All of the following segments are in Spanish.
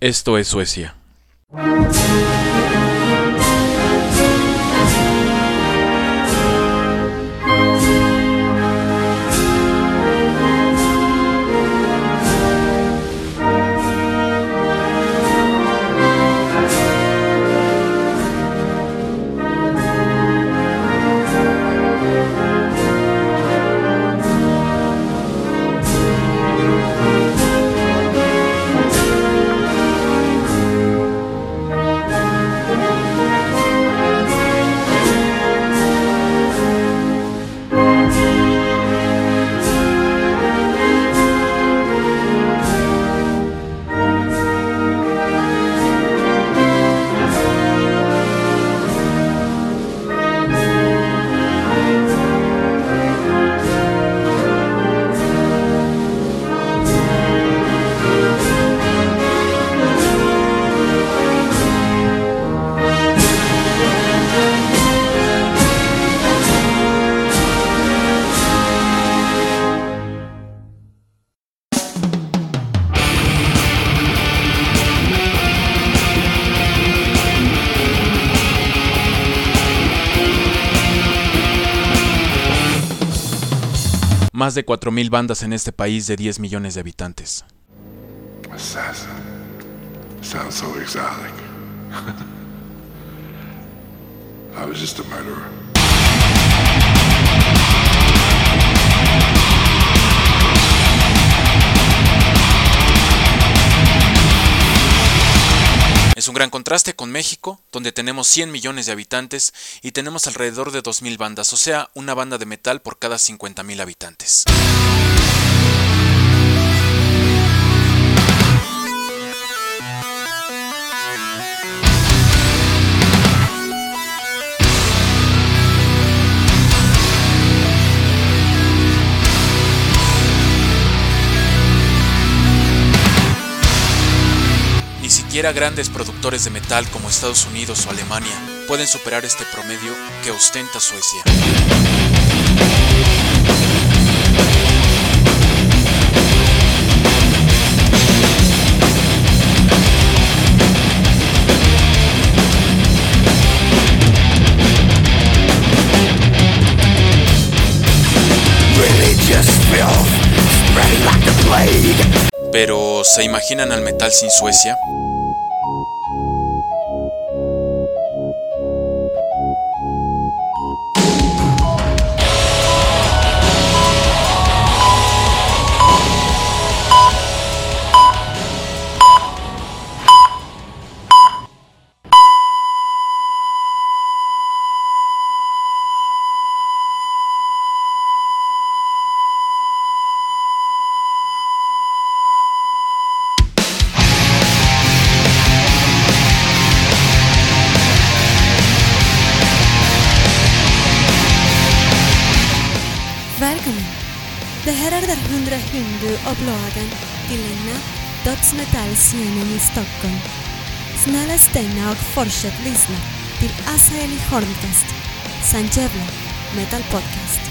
Esto es Suecia. Más de 4,000 bandas en este país de 10 millones de habitantes. Assassin. Sounds so exotic. I was just a murderer. Es un gran contraste con México, donde tenemos 100 millones de habitantes y tenemos alrededor de 2,000 bandas, o sea, una banda de metal por cada 50,000 habitantes. Ni siquiera grandes productores de metal como Estados Unidos o Alemania pueden superar este promedio que ostenta Suecia. Pero, ¿se imaginan al metal sin Suecia? Välkommen! Det här är den 107:e upplagan till denna dödsmetallscenen i Stockholm. Snälla stanna och fortsätt lyssna till Asaeli Horncast, San Jävla Metal Podcast.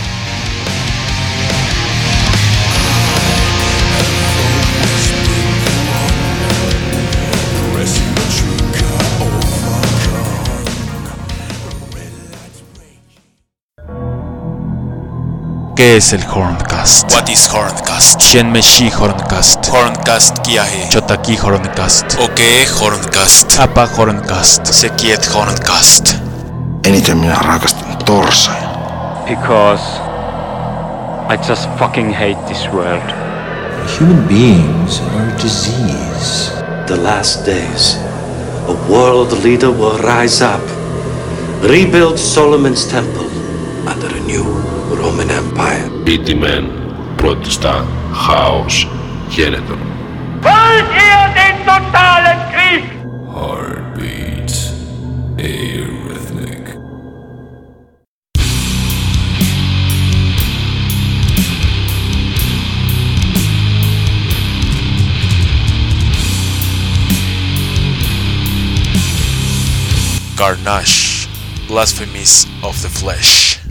¿Qué es el Horncast? What is Horncast? Shenmeshi Horncast. Horncast Kiahe. Chotaki Horncast. Oke Horncast. Apa Horncast. Sekiet Horncast. Eniten minä rakastan torsoja. Because I just fucking hate this world. Human beings are a disease. The last days, a world leader will rise up, rebuild Solomon's temple under a new Roman Empire. Ytimen protestar Chaos Genetor. Wollt ihr den totalen Krieg? Heartbeats Arrhythmic. Garnash, blasphemies of the flesh.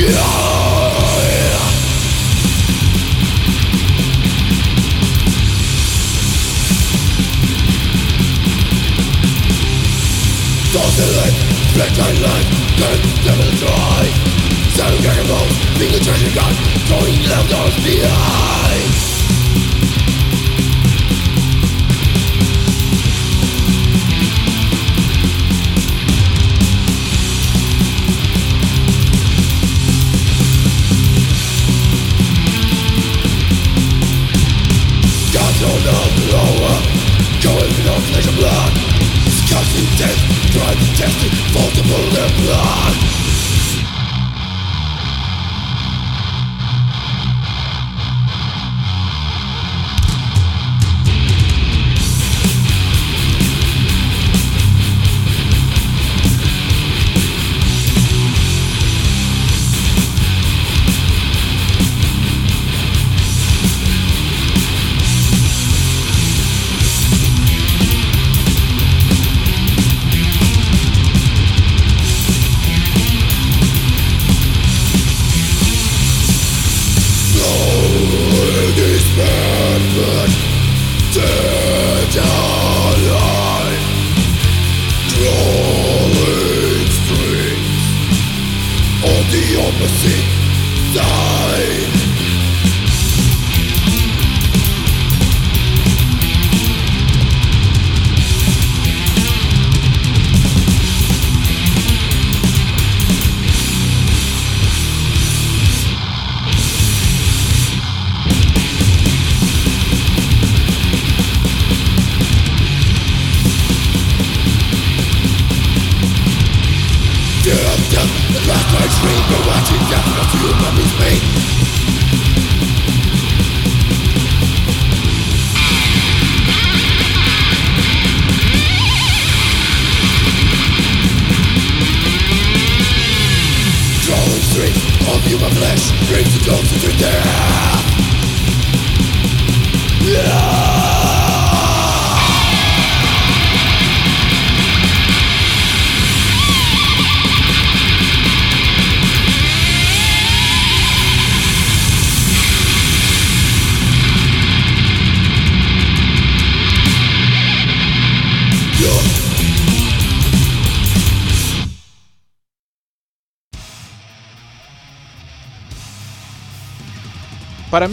Para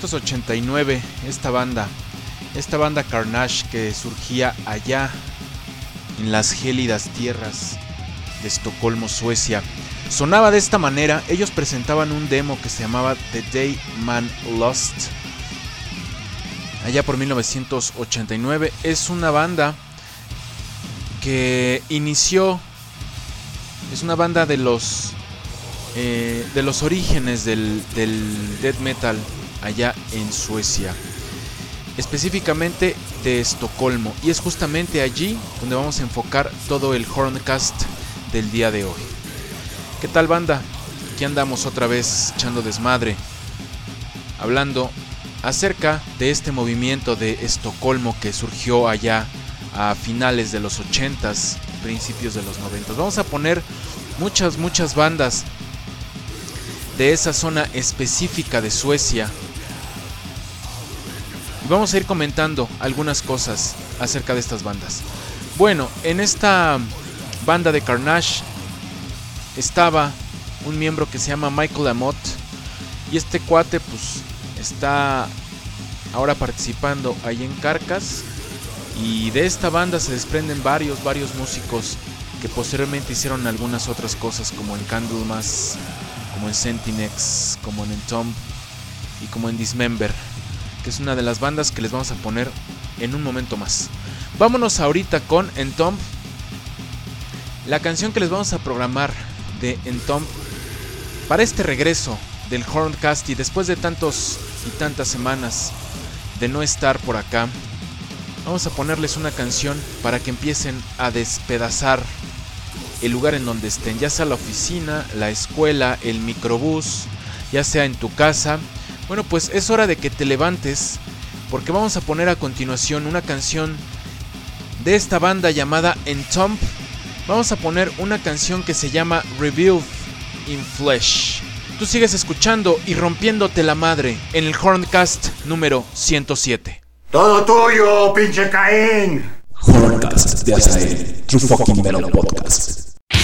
1989, esta banda Carnage, que surgía allá en las gélidas tierras de Estocolmo, Suecia, sonaba de esta manera. Ellos presentaban un demo que se llamaba The Day Man Lost, allá por 1989. Es una banda que inició, es una banda de los orígenes del death metal allá en Suecia, específicamente de Estocolmo, y es justamente allí donde vamos a enfocar todo el Horncast del día de hoy. ¿Qué tal, banda? Aquí andamos otra vez echando desmadre, hablando acerca de este movimiento de Estocolmo que surgió allá a finales de los 80s, principios de los 90s. Vamos a poner muchas bandas de esa zona específica de Suecia. Y vamos a ir comentando algunas cosas acerca de estas bandas. Bueno, en esta banda de Carnage estaba un miembro que se llama Michael Amott, y este cuate pues está ahora participando ahí en Carcass, y de esta banda se desprenden varios músicos que posteriormente hicieron algunas otras cosas, como en Candlemas, como en Sentinex, como en Entomb y como en Dismember, que es una de las bandas que les vamos a poner en un momento más. Vámonos ahorita con Entomb. La canción que les vamos a programar de Entomb para este regreso del Horncast, y después de tantas semanas de no estar por acá, vamos a ponerles una canción para que empiecen a despedazar el lugar en donde estén, ya sea la oficina, la escuela, el microbús, ya sea en tu casa. Bueno, pues es hora de que te levantes, porque vamos a poner a continuación una canción de esta banda llamada Entomb. Vamos a poner una canción que se llama Revealed in Flesh. Tú sigues escuchando y rompiéndote la madre en el Horncast número 107. ¡Todo tuyo, pinche Caín! Horncast de Azael, True Fucking Metal Podcast.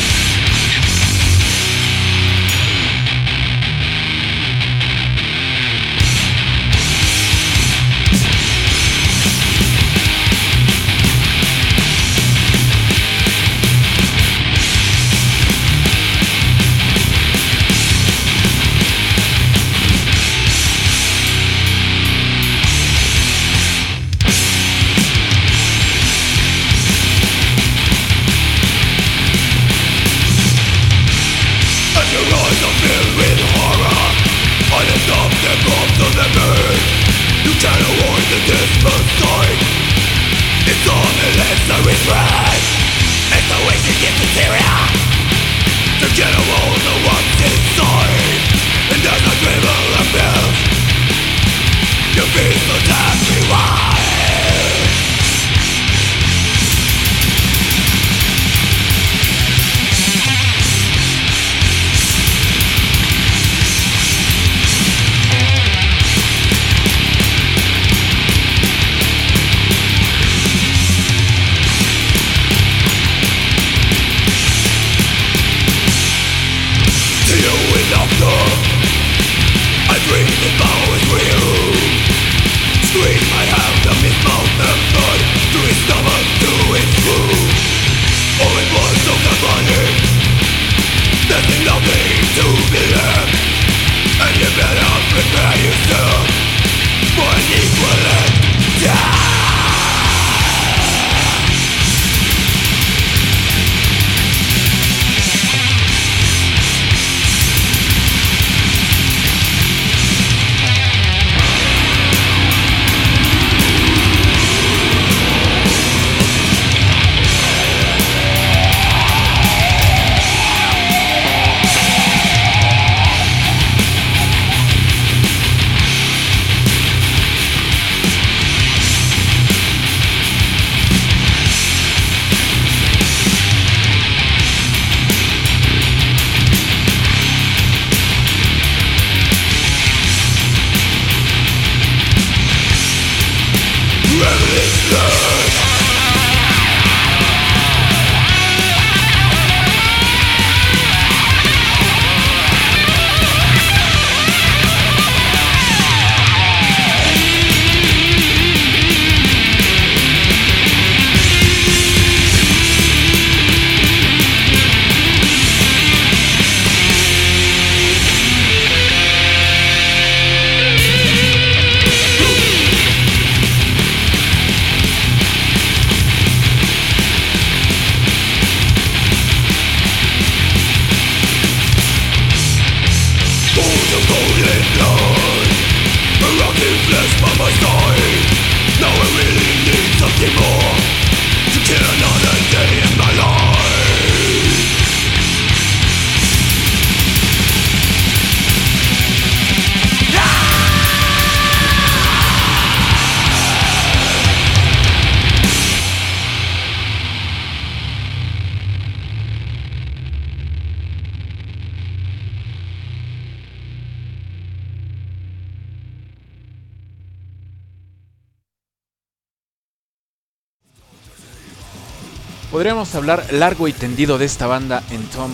Podríamos hablar largo y tendido de esta banda Entomb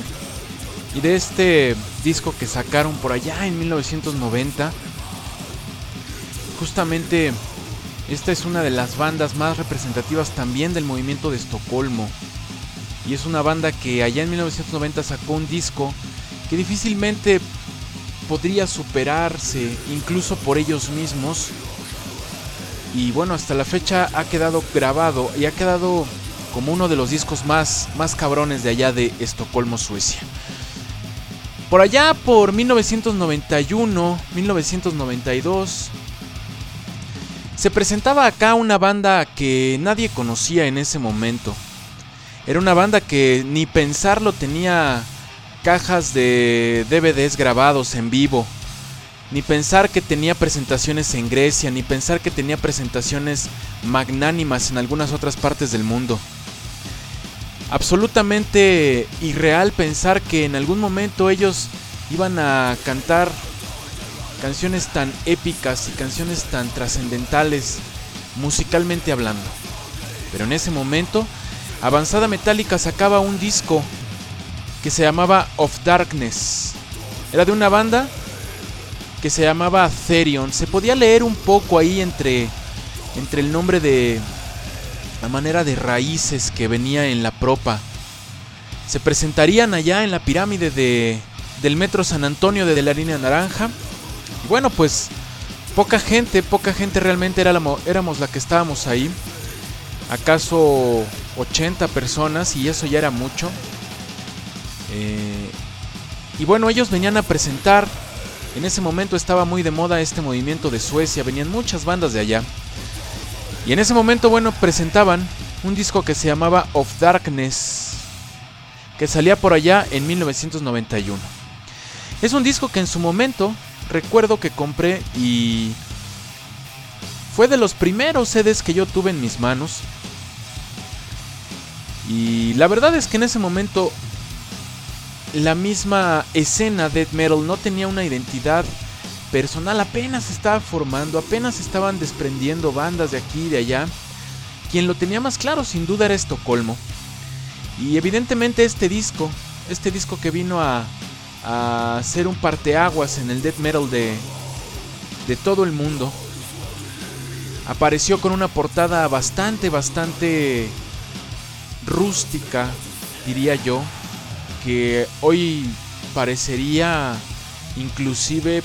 y de este disco que sacaron por allá en 1990. Justamente esta es una de las bandas más representativas también del movimiento de Estocolmo. Y es una banda que allá en 1990 sacó un disco que difícilmente podría superarse incluso por ellos mismos. Y bueno, hasta la fecha ha quedado grabado y ha quedado como uno de los discos más cabrones de allá de Estocolmo, Suecia. Por allá por 1991, 1992, se presentaba acá una banda que nadie conocía en ese momento. Era una banda que ni pensarlo tenía cajas de DVDs grabados en vivo, ni pensar que tenía presentaciones en Grecia, ni pensar que tenía presentaciones magnánimas en algunas otras partes del mundo. Absolutamente irreal pensar que en algún momento ellos iban a cantar canciones tan épicas y canciones tan trascendentales musicalmente hablando. Pero en ese momento, Avanzada Metálica sacaba un disco que se llamaba Of Darkness. Era de una banda que se llamaba Therion. Se podía leer un poco ahí entre el nombre de la manera de raíces que venía en la propa. Se presentarían allá en la pirámide del Metro San Antonio de la Línea Naranja. Y bueno, pues poca gente realmente éramos la que estábamos ahí. Acaso 80 personas, y eso ya era mucho. Y bueno, ellos venían a presentar. En ese momento estaba muy de moda este movimiento de Suecia. Venían muchas bandas de allá. Y en ese momento, bueno, presentaban un disco que se llamaba Of Darkness, que salía por allá en 1991. Es un disco que en su momento recuerdo que compré y fue de los primeros CDs que yo tuve en mis manos. Y la verdad es que en ese momento la misma escena death metal no tenía una identidad personal, apenas se estaba formando, apenas estaban desprendiendo bandas de aquí y de allá. Quien lo tenía más claro sin duda era Estocolmo. Y evidentemente este disco que vino a ser un parteaguas en el death metal de todo el mundo, apareció con una portada bastante rústica, diría yo, que hoy parecería inclusive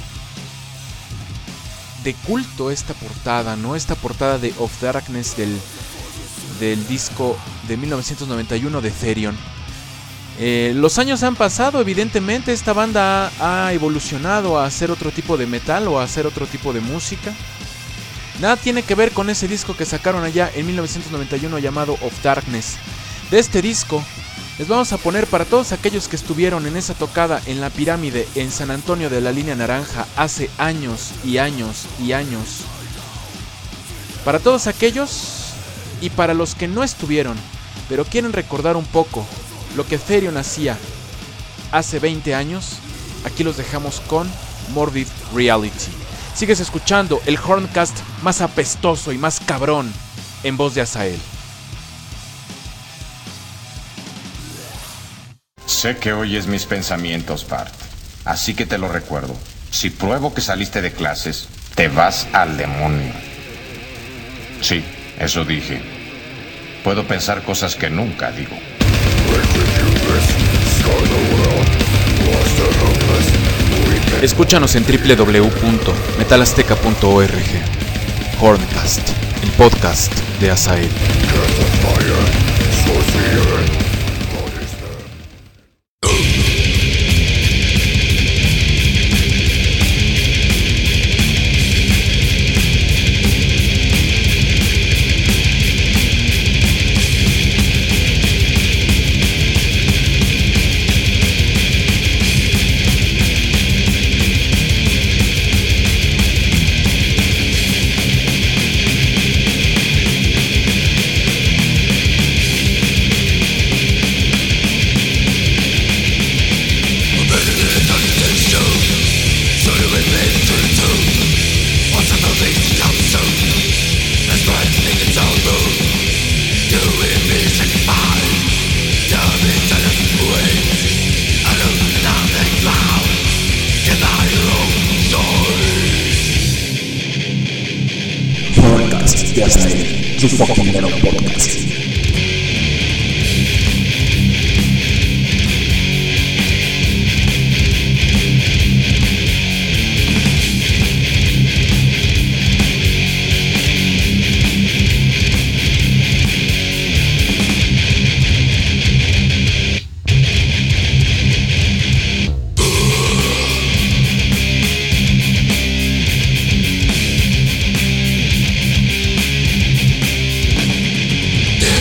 de culto esta portada, ¿no? Esta portada de Of Darkness del disco de 1991 de Therion. Los años han pasado, evidentemente esta banda ha evolucionado a hacer otro tipo de metal o a hacer otro tipo de música. Nada tiene que ver con ese disco que sacaron allá en 1991 llamado Of Darkness. De este disco les vamos a poner, para todos aquellos que estuvieron en esa tocada en la pirámide en San Antonio de la Línea Naranja hace años y años y años. Para todos aquellos y para los que no estuvieron, pero quieren recordar un poco lo que Therion hacía hace 20 años, aquí los dejamos con Morbid Reality. Sigues escuchando el Horncast más apestoso y más cabrón en voz de Azael. Sé que oyes mis pensamientos, Bart. Así que te lo recuerdo. Si pruebo que saliste de clases, te vas al demonio. Sí, eso dije. Puedo pensar cosas que nunca digo. Escúchanos en www.metalazteca.org. Horncast, el podcast de Azael. True Fucking Metal Podcast. Yeah.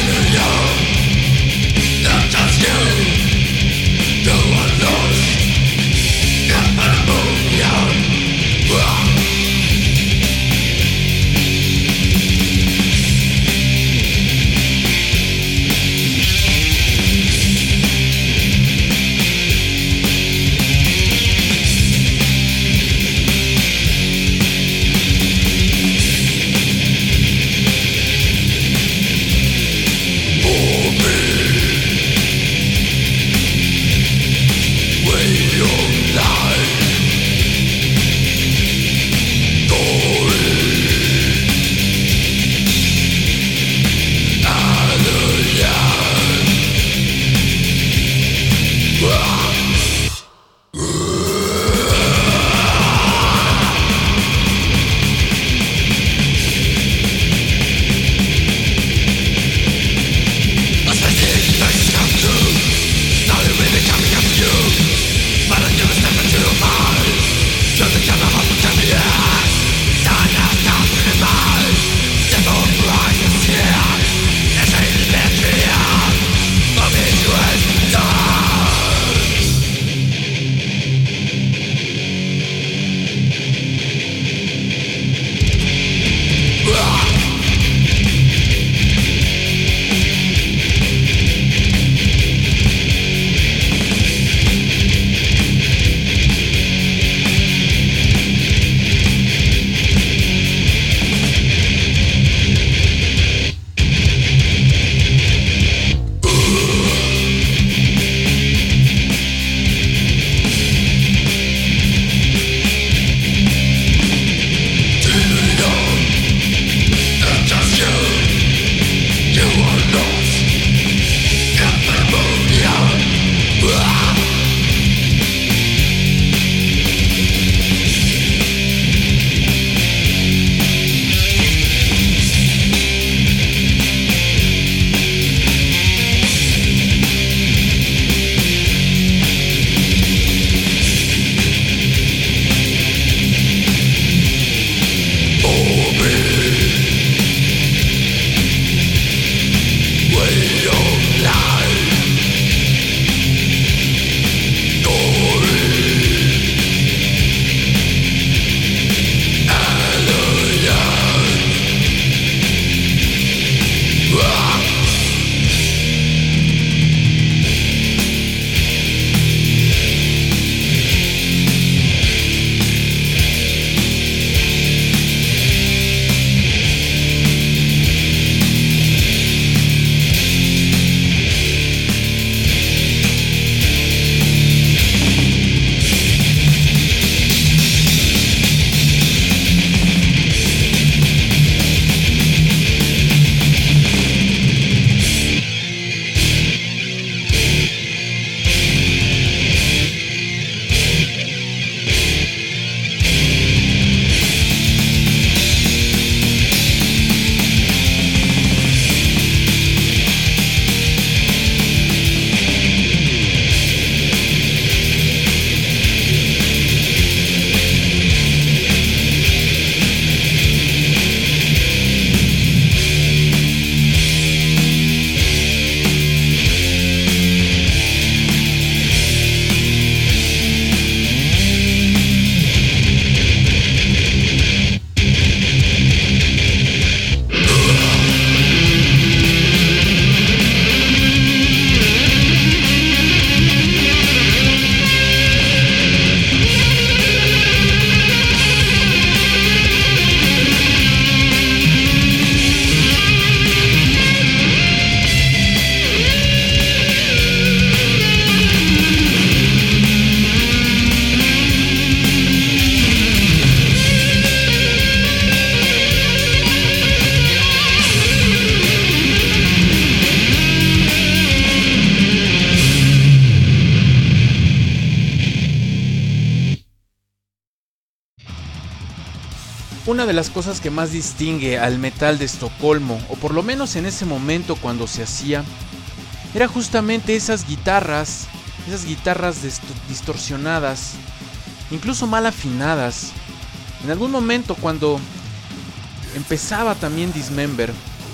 una de las cosas que más distingue al metal de Estocolmo, o por lo menos en ese momento cuando se hacía, era justamente esas guitarras distorsionadas, incluso mal afinadas. En algún momento cuando empezaba también Dismember,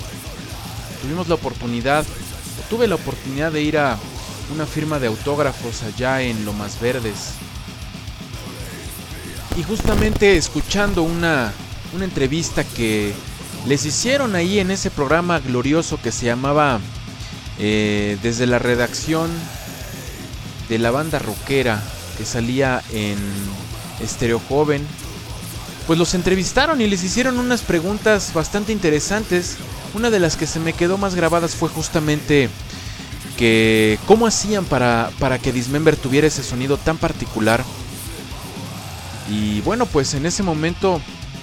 tuve la oportunidad de ir a una firma de autógrafos allá en Lomas Verdes. Y justamente escuchando una entrevista que les hicieron ahí en ese programa glorioso que se llamaba Desde la redacción de la banda rockera, que salía en Estéreo Joven, pues los entrevistaron y les hicieron unas preguntas bastante interesantes. Una de las que se me quedó más grabadas fue justamente que cómo hacían para que Dismember tuviera ese sonido tan particular. Y bueno, pues en ese momento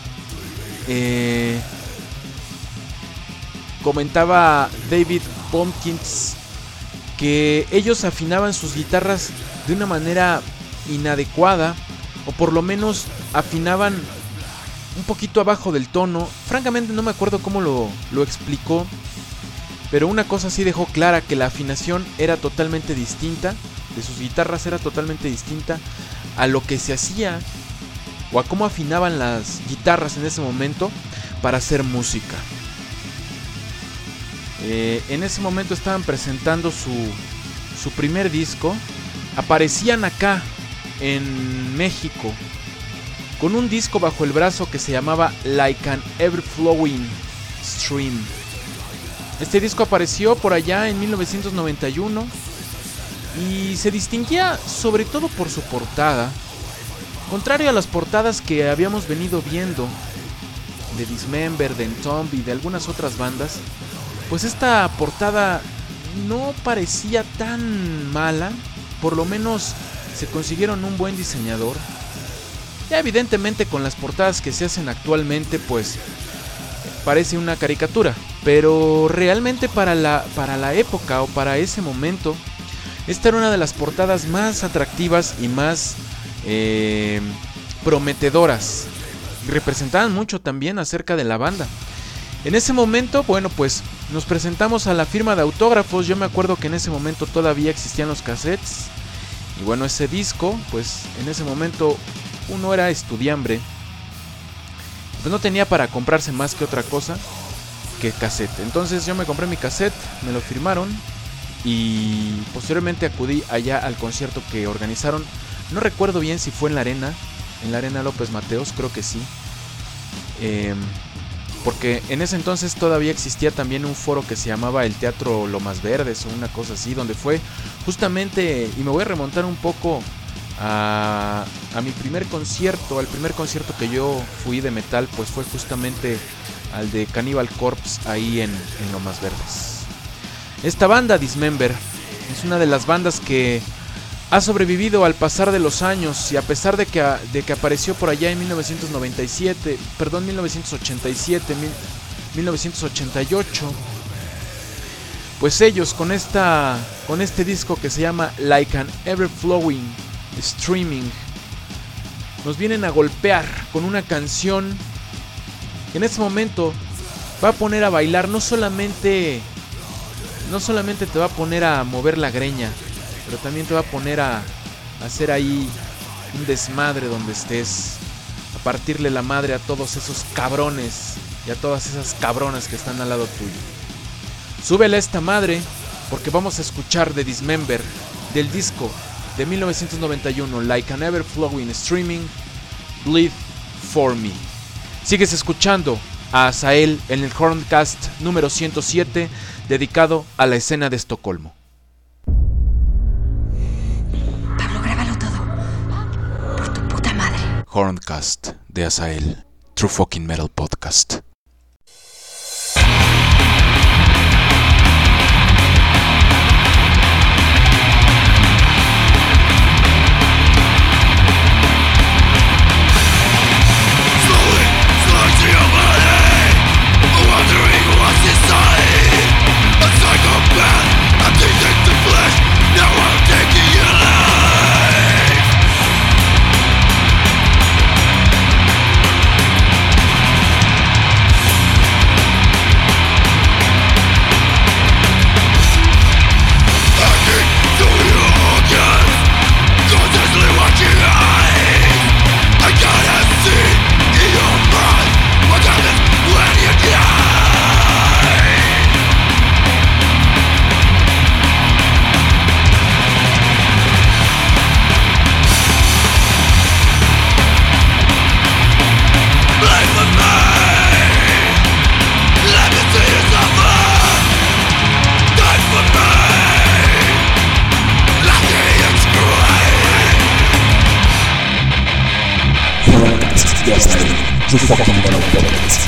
comentaba David Pumpkins que ellos afinaban sus guitarras de una manera inadecuada, o por lo menos afinaban un poquito abajo del tono. Francamente no me acuerdo cómo lo explicó, pero una cosa sí dejó clara, que la afinación era totalmente distinta, de sus guitarras era totalmente distinta a lo que se hacía o a cómo afinaban las guitarras en ese momento para hacer música. En ese momento estaban presentando su primer disco. Aparecían acá en México con un disco bajo el brazo que se llamaba Like an Ever-Flowing Stream. Este disco apareció por allá en 1991 y se distinguía sobre todo por su portada. Contrario a las portadas que habíamos venido viendo de Dismember, de Entomb y de algunas otras bandas, pues esta portada no parecía tan mala. Por lo menos se consiguieron un buen diseñador. Ya evidentemente con las portadas que se hacen actualmente, pues parece una caricatura, pero realmente para la época o para ese momento, esta era una de las portadas más atractivas y más prometedoras. Y representaban mucho también acerca de la banda. En ese momento, bueno, pues nos presentamos a la firma de autógrafos. Yo me acuerdo que en ese momento todavía existían los cassettes. Y bueno, ese disco, pues en ese momento uno era estudiambre, pues no tenía para comprarse más que otra cosa que cassette. Entonces yo me compré mi cassette, me lo firmaron y posteriormente acudí allá al concierto que organizaron. No recuerdo bien si fue en la Arena López Mateos, creo que sí. Porque en ese entonces todavía existía también un foro que se llamaba el Teatro Lomas Verdes o una cosa así, donde fue justamente, y me voy a remontar un poco a mi primer concierto, al primer concierto que yo fui de metal, pues fue justamente al de Cannibal Corpse ahí en Lomas Verdes. Esta banda Dismember es una de las bandas que ha sobrevivido al pasar de los años, y a pesar de que apareció por allá en 1987, 1988, pues ellos con este disco que se llama Like an Ever-Flowing Streaming nos vienen a golpear con una canción que en este momento va a poner a bailar. No solamente te va a poner a mover la greña, pero también te va a poner a hacer ahí un desmadre donde estés, a partirle la madre a todos esos cabrones y a todas esas cabronas que están al lado tuyo. Súbele a esta madre, porque vamos a escuchar de Dismember, del disco de 1991, Like an Ever-Flowing Streaming, Bleed for Me. Sigues escuchando a Azael en el Horncast número 107, dedicado a la escena de Estocolmo. Horncast de Azael, True Fucking Metal Podcast. Now I'm taking your life. True Fucking Metal Podcast.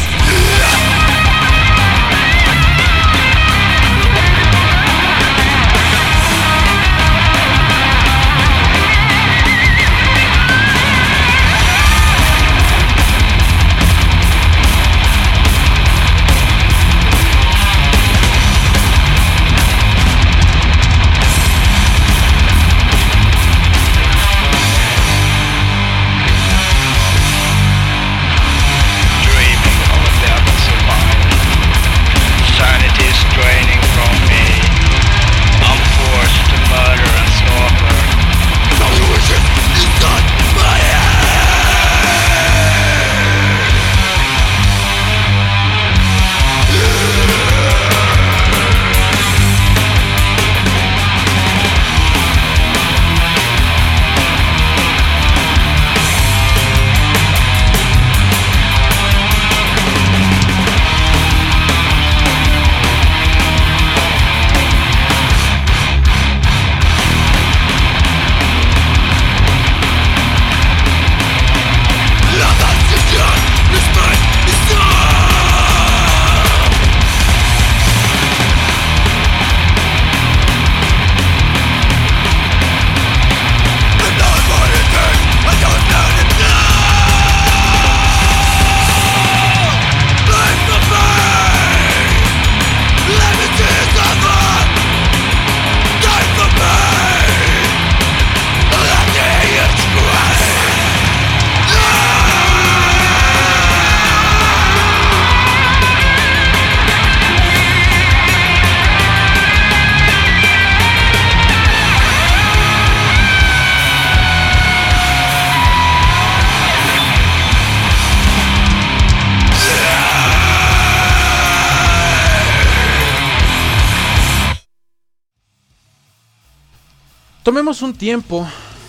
Tomemos un tiempo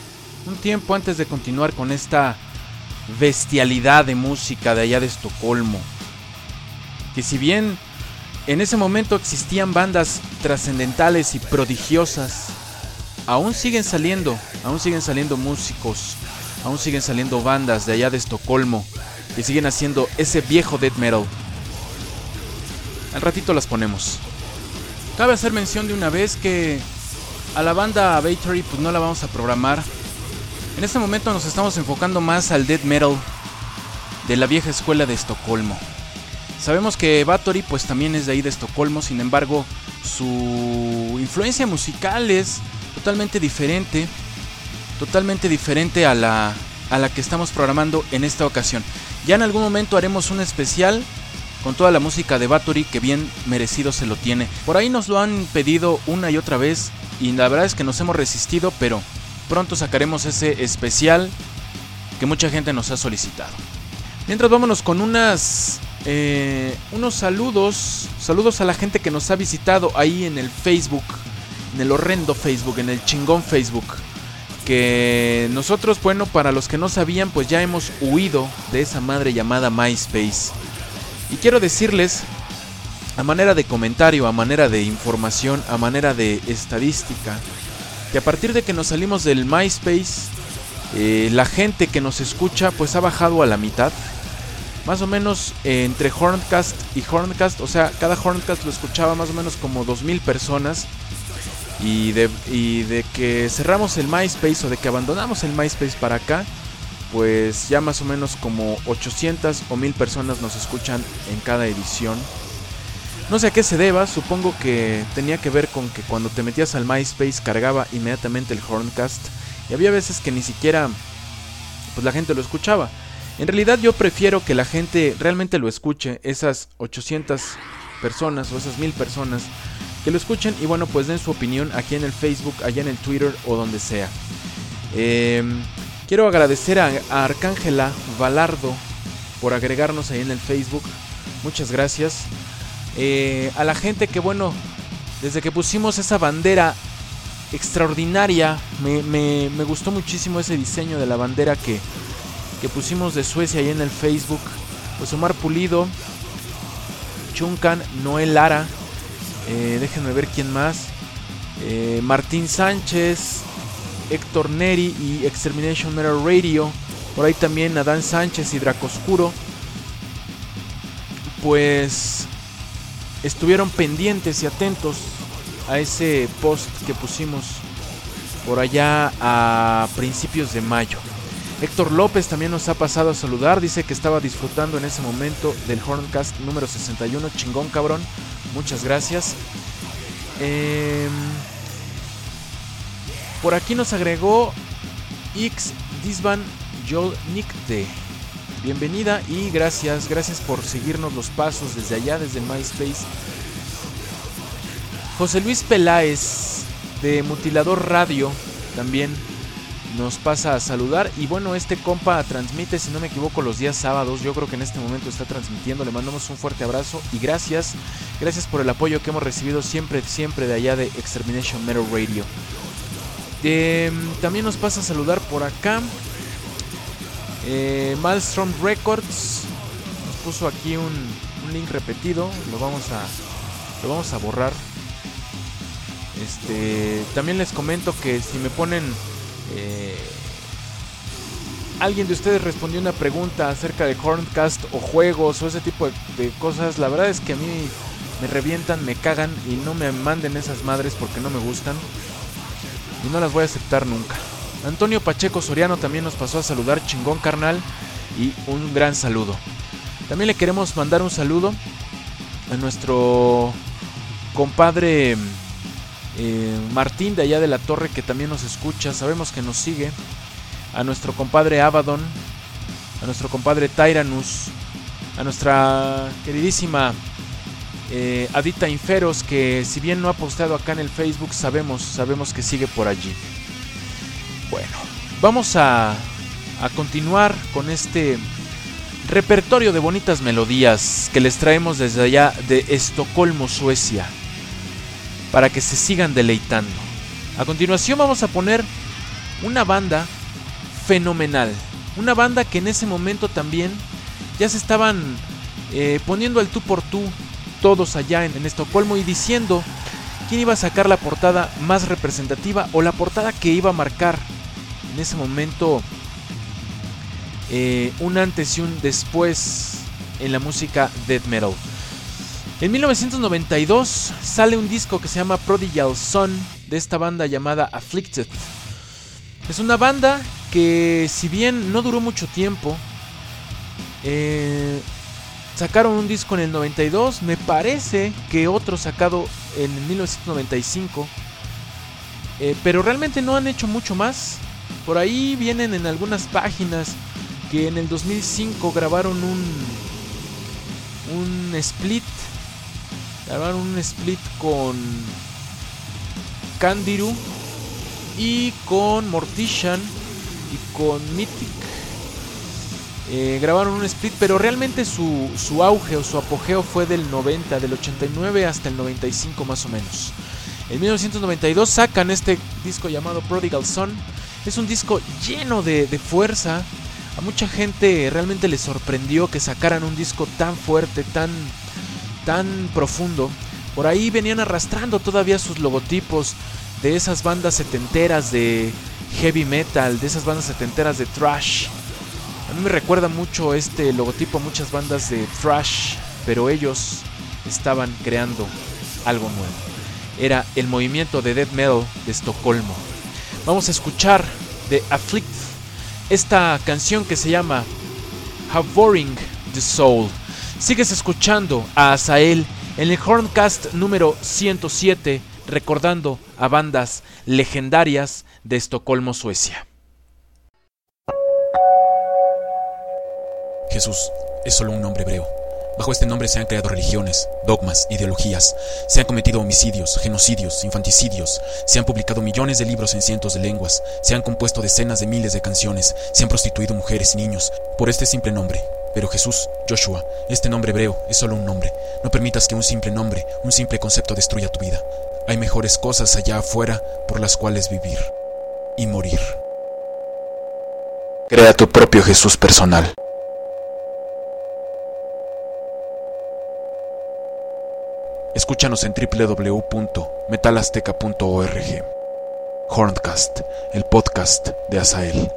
antes de continuar con esta bestialidad de música de allá de Estocolmo. Que si bien en ese momento existían bandas trascendentales y prodigiosas, aún siguen saliendo músicos, aún siguen saliendo bandas de allá de Estocolmo que siguen haciendo ese viejo death metal. Al ratito las ponemos. Cabe hacer mención de una vez que a la banda Bathory pues no la vamos a programar. En este momento nos estamos enfocando más al death metal de la vieja escuela de Estocolmo. Sabemos que Bathory pues también es de ahí de Estocolmo, sin embargo su influencia musical es totalmente diferente a la que estamos programando en esta ocasión. Ya en algún momento haremos un especial con toda la música de Bathory, que bien merecido se lo tiene. Por ahí nos lo han pedido una y otra vez y la verdad es que nos hemos resistido, pero pronto sacaremos ese especial que mucha gente nos ha solicitado. Mientras vámonos con unos saludos a la gente que nos ha visitado ahí en el Facebook, en el horrendo Facebook, en el chingón Facebook. Que nosotros, bueno, para los que no sabían, pues ya hemos huido de esa madre llamada MySpace. Y quiero decirles, a manera de comentario, a manera de información, a manera de estadística, que a partir de que nos salimos del MySpace, la gente que nos escucha pues ha bajado a la mitad. Más o menos entre Horncast y Horncast, o sea, cada Horncast lo escuchaba más o menos como 2000 personas. Y de que cerramos el MySpace o de que abandonamos el MySpace para acá, pues ya más o menos como 800 o 1000 personas nos escuchan en cada edición. No sé a qué se deba, supongo que tenía que ver con que cuando te metías al MySpace cargaba inmediatamente el Horncast y había veces que ni siquiera pues la gente lo escuchaba. En realidad yo prefiero que la gente realmente lo escuche, esas 800 personas o esas 1000 personas que lo escuchen y bueno, pues den su opinión aquí en el Facebook, allá en el Twitter o donde sea. Quiero agradecer a Arcángela Valardo por agregarnos ahí en el Facebook. Muchas gracias. A la gente que bueno, desde que pusimos esa bandera extraordinaria, me gustó muchísimo ese diseño de la bandera que pusimos de Suecia ahí en el Facebook. Pues Omar Pulido, Chuncan, Noel Lara, déjenme ver quién más, Martín Sánchez, Héctor Neri y Extermination Metal Radio. Por ahí también Adán Sánchez y Dracoscuro. pues estuvieron pendientes y atentos a ese post que pusimos por allá a principios de mayo. Héctor López también nos ha pasado a saludar, dice que estaba disfrutando en ese momento del Horncast número 61, chingón cabrón, muchas gracias. Por aquí nos agregó X Disban Jol Nikte. Bienvenida y gracias por seguirnos los pasos desde allá, desde MySpace. José Luis Peláez de Mutilador Radio también nos pasa a saludar. Y bueno, este compa transmite, si no me equivoco, los días sábados. Yo creo que en este momento está transmitiendo. Le mandamos un fuerte abrazo y gracias por el apoyo que hemos recibido siempre de allá de Extermination Metal Radio. También nos pasa a saludar por acá Maelstrom Records. Nos puso aquí un link repetido. Lo vamos a borrar. También les comento que si me ponen alguien de ustedes respondió una pregunta acerca de Horncast o juegos o ese tipo de cosas, la verdad es que a mí me revientan, me cagan y no me manden esas madres porque no me gustan y no las voy a aceptar nunca. Antonio Pacheco Soriano también nos pasó a saludar, chingón carnal, y un gran saludo. También le queremos mandar un saludo a nuestro compadre Martín de allá de la Torre, que también nos escucha, sabemos que nos sigue. A nuestro compadre Abaddon, a nuestro compadre Tyrannus, a nuestra queridísima Adita Inferos, que si bien no ha posteado acá en el Facebook, sabemos que sigue por allí. Bueno, vamos a continuar con este repertorio de bonitas melodías que les traemos desde allá de Estocolmo, Suecia, para que se sigan deleitando. A continuación vamos a poner una banda fenomenal, una banda que en ese momento también ya se estaban poniendo al tú por tú todos allá en Estocolmo y diciendo quién iba a sacar la portada más representativa o la portada que iba a marcar en ese momento un antes y un después en la música death metal. En 1992 sale un disco que se llama Prodigal Son de esta banda llamada Afflicted. Es una banda que, si bien no duró mucho tiempo, sacaron un disco en el 92, me parece que otro sacado en 1995, pero realmente no han hecho mucho más. Por ahí vienen en algunas páginas que en el 2005 grabaron un split. Grabaron un split con Candiru y con Mortician y con Mythic. Grabaron un split, pero realmente su auge o su apogeo fue del 90, del 89 hasta el 95 más o menos. En 1992 sacan este disco llamado Prodigal Son. Es un disco lleno de fuerza. A mucha gente realmente le sorprendió que sacaran un disco tan fuerte, tan profundo. Por ahí venían arrastrando todavía sus logotipos de esas bandas setenteras de heavy metal, de esas bandas setenteras de thrash. A mí me recuerda mucho este logotipo a muchas bandas de thrash, pero ellos estaban creando algo nuevo. Era el movimiento de death metal de Estocolmo. Vamos a escuchar de Afflict esta canción que se llama Havouring the Soul. Sigues escuchando a Azael en el Horncast número 107, recordando a bandas legendarias de Estocolmo, Suecia. Jesús es solo un nombre hebreo. Bajo este nombre se han creado religiones, dogmas, ideologías, se han cometido homicidios, genocidios, infanticidios, se han publicado millones de libros en cientos de lenguas, se han compuesto decenas de miles de canciones, se han prostituido mujeres y niños por este simple nombre. Pero Jesús, Joshua, este nombre hebreo es solo un nombre. No permitas que un simple nombre, un simple concepto destruya tu vida. Hay mejores cosas allá afuera por las cuales vivir y morir. Crea tu propio Jesús personal. Escúchanos en www.metalazteca.org. Horncast, el podcast de Azael.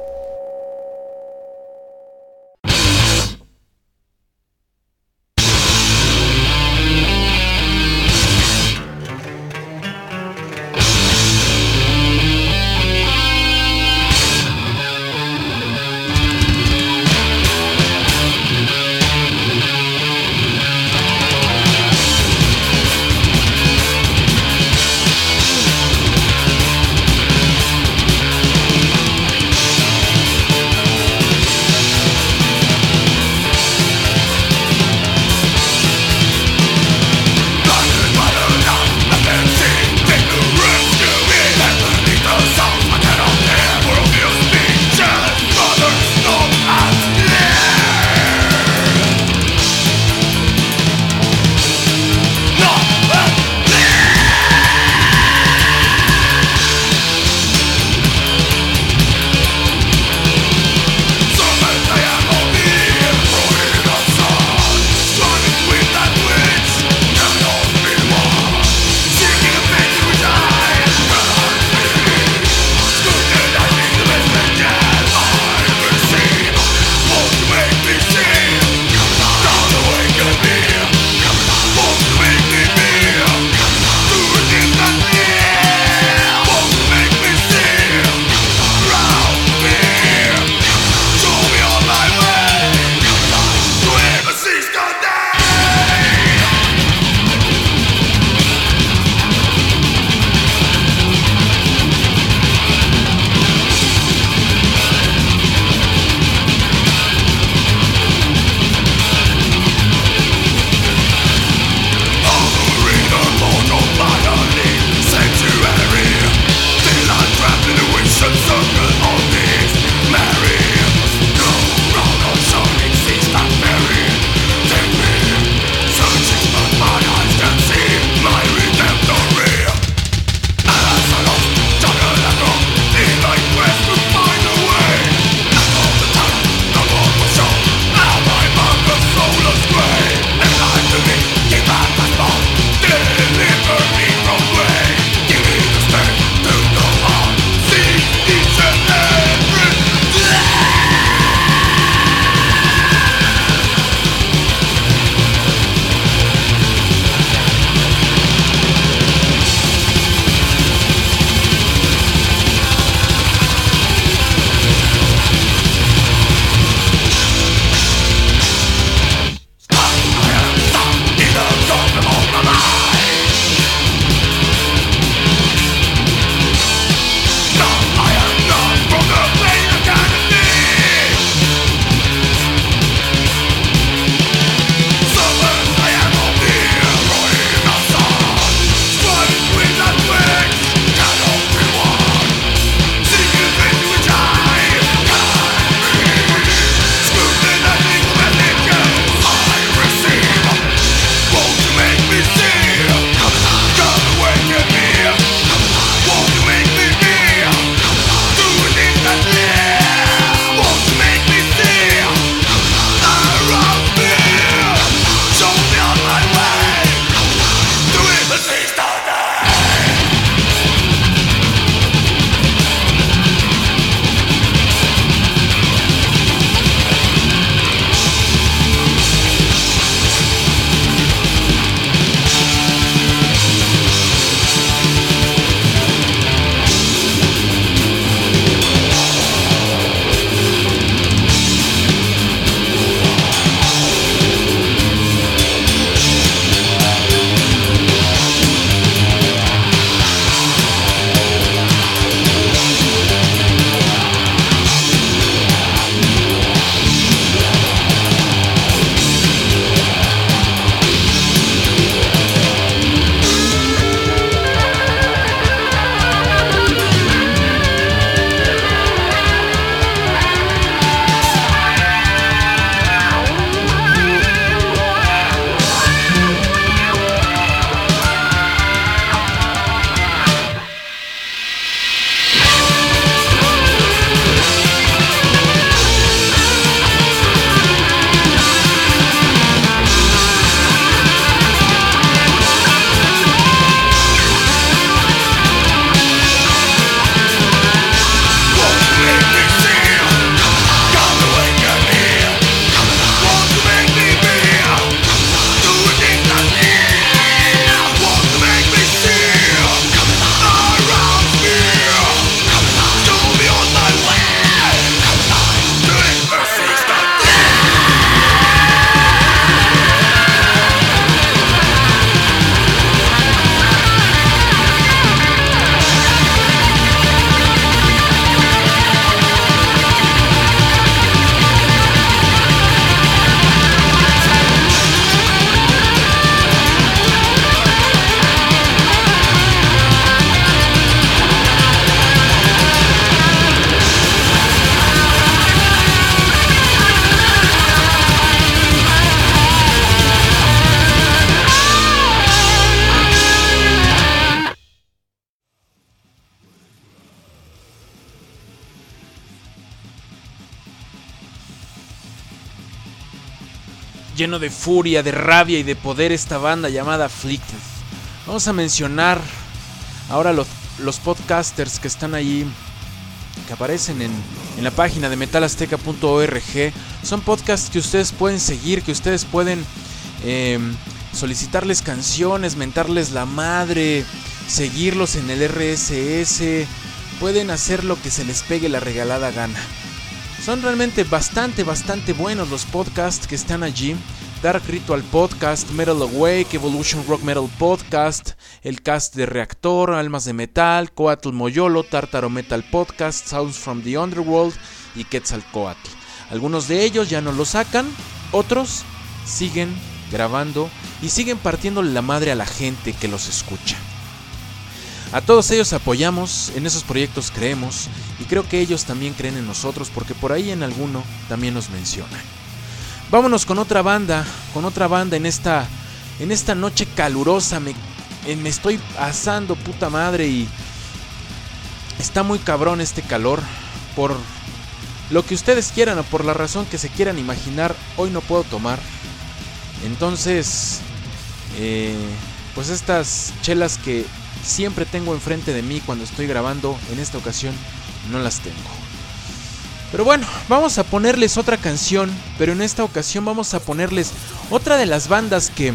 lleno de furia, de rabia y de poder esta banda llamada Afflicted. Vamos a mencionar ahora los podcasters que están ahí, que aparecen en la página de metalazteca.org. Son podcasts que ustedes pueden seguir, que ustedes pueden solicitarles canciones, mentarles la madre, seguirlos en el RSS. Pueden hacer lo que se les pegue la regalada gana. Son realmente bastante buenos los podcasts que están allí. Dark Ritual Podcast, Metal Awake, Evolution Rock Metal Podcast, el cast de Reactor, Almas de Metal, Coatl Moyolo, Tártaro Metal Podcast, Sounds from the Underworld y Quetzalcoatl. Algunos de ellos ya no lo sacan, otros siguen grabando y siguen partiéndole la madre a la gente que los escucha. A todos ellos apoyamos, en esos proyectos creemos y creo que ellos también creen en nosotros porque por ahí en alguno también nos mencionan. Vámonos con otra banda en esta noche calurosa. Me estoy asando, puta madre, y está muy cabrón este calor. Por lo que ustedes quieran o por la razón que se quieran imaginar, hoy no puedo tomar. Entonces, pues estas chelas que siempre tengo enfrente de mí cuando estoy grabando, en esta ocasión no las tengo. Pero bueno, vamos a ponerles otra canción, pero en esta ocasión vamos a ponerles otra de las bandas que...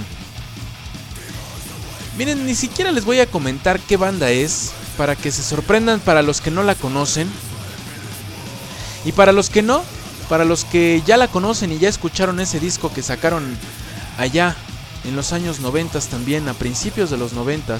Miren, ni siquiera les voy a comentar qué banda es, para que se sorprendan para los que no la conocen. Y para los que no, para los que ya la conocen y ya escucharon ese disco que sacaron allá en los años 90 también, a principios de los 90,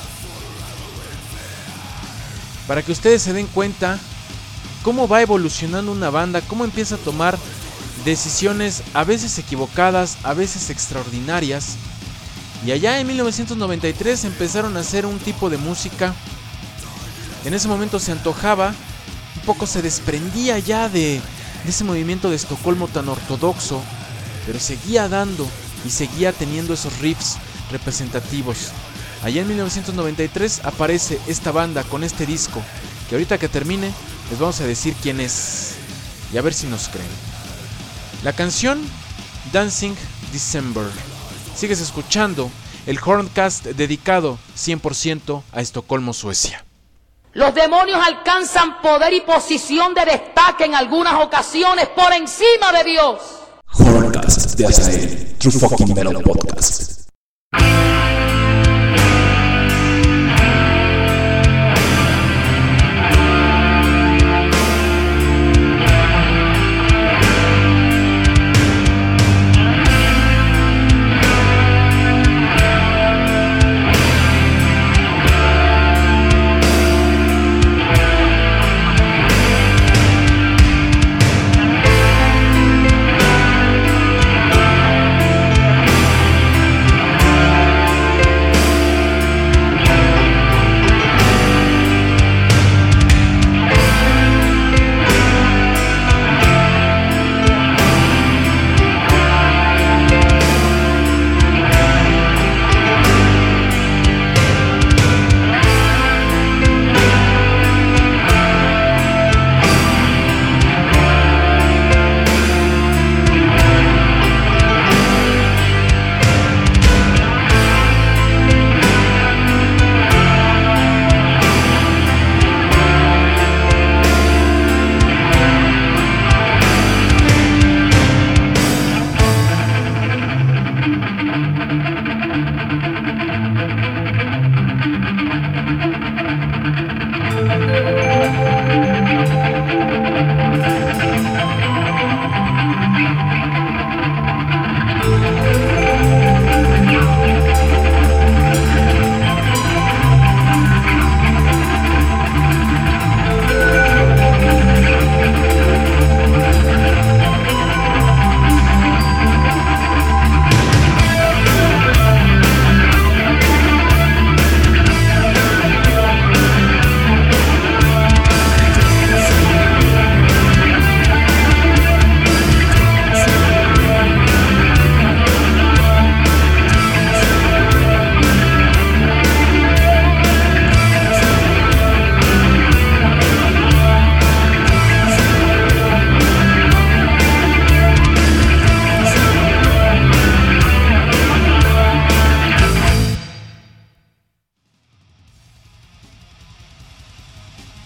para que ustedes se den cuenta cómo va evolucionando una banda, cómo empieza a tomar decisiones a veces equivocadas, a veces extraordinarias. Y allá en 1993 empezaron a hacer un tipo de música. En ese momento se antojaba, un poco se desprendía ya de ese movimiento de Estocolmo tan ortodoxo, pero seguía dando y seguía teniendo esos riffs representativos. Allá en 1993 aparece esta banda con este disco, que ahorita que termine les vamos a decir quién es y a ver si nos creen. La canción Dancing December. Sigues escuchando el Horncast dedicado 100% a Estocolmo, Suecia. Los demonios alcanzan poder y posición de destaque en algunas ocasiones por encima de Dios. Horncast de Azael, True Fucking Metal Podcast.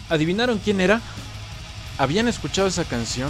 ¿Adivinaron quién era? ¿Habían escuchado esa canción?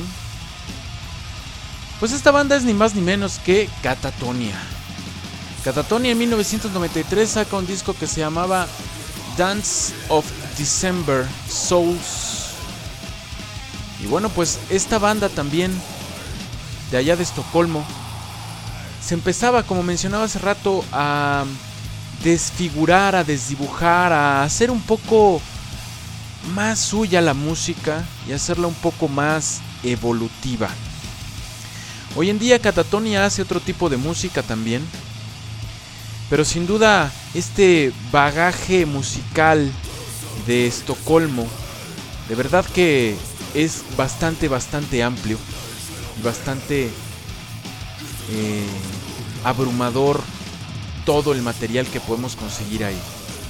Pues esta banda es ni más ni menos que Katatonia. Katatonia en 1993 saca un disco que se llamaba Dance of December Souls. Y bueno, pues esta banda también de allá de Estocolmo se empezaba, como mencionaba hace rato, a desfigurar, a desdibujar, a hacer un poco más suya la música y hacerla un poco más evolutiva. Hoy en día Katatonia hace otro tipo de música también, pero sin duda este bagaje musical de Estocolmo de verdad que es bastante amplio y bastante abrumador todo el material que podemos conseguir ahí.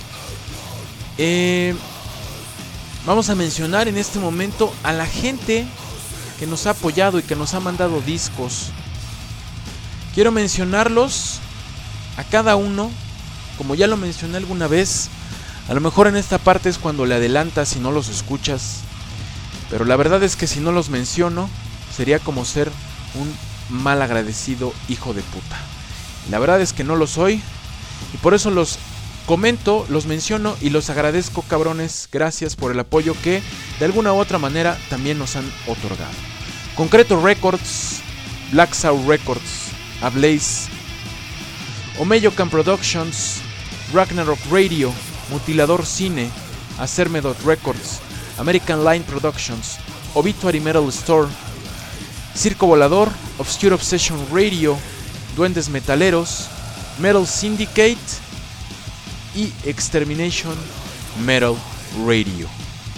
Vamos a mencionar en este momento a la gente que nos ha apoyado y que nos ha mandado discos. Quiero mencionarlos a cada uno, como ya lo mencioné alguna vez. A lo mejor en esta parte es cuando le adelantas y no los escuchas, pero la verdad es que si no los menciono sería como ser un mal agradecido hijo de puta. La verdad es que no lo soy y por eso los comento, los menciono y los agradezco, cabrones. Gracias por el apoyo que de alguna u otra manera también nos han otorgado. Concreto Records, Black Soul Records, Ablaze, Omeyocan Productions, Ragnarok Radio, Mutilador Cine, Acermedot Records, American Line Productions, Obituary Metal Store, Circo Volador, Obscure Obsession Radio, Duendes Metaleros, Metal Syndicate y Extermination Metal Radio.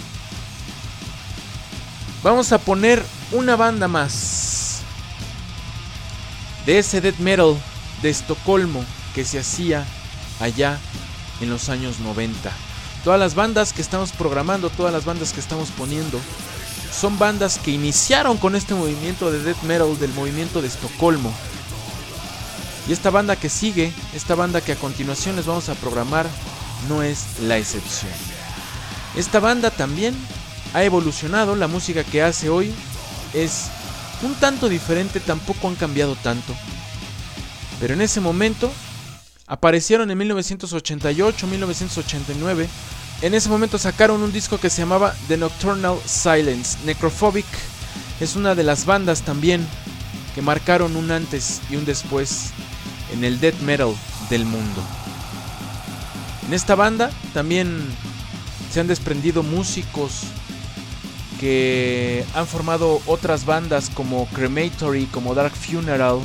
Vamos a poner una banda más de ese death metal de Estocolmo que se hacía allá en los años 90. Todas las bandas que estamos programando, todas las bandas que estamos poniendo, son bandas que iniciaron con este movimiento de death metal del movimiento de Estocolmo. Y esta banda que sigue, esta banda que a continuación les vamos a programar, no es la excepción. Esta banda también ha evolucionado, la música que hace hoy es un tanto diferente, tampoco han cambiado tanto. Pero en ese momento aparecieron en 1988, 1989. En ese momento sacaron un disco que se llamaba The Nocturnal Silence. Necrophobic es una de las bandas también que marcaron un antes y un después en el death metal del mundo. En esta banda también se han desprendido músicos que han formado otras bandas como Crematory, como Dark Funeral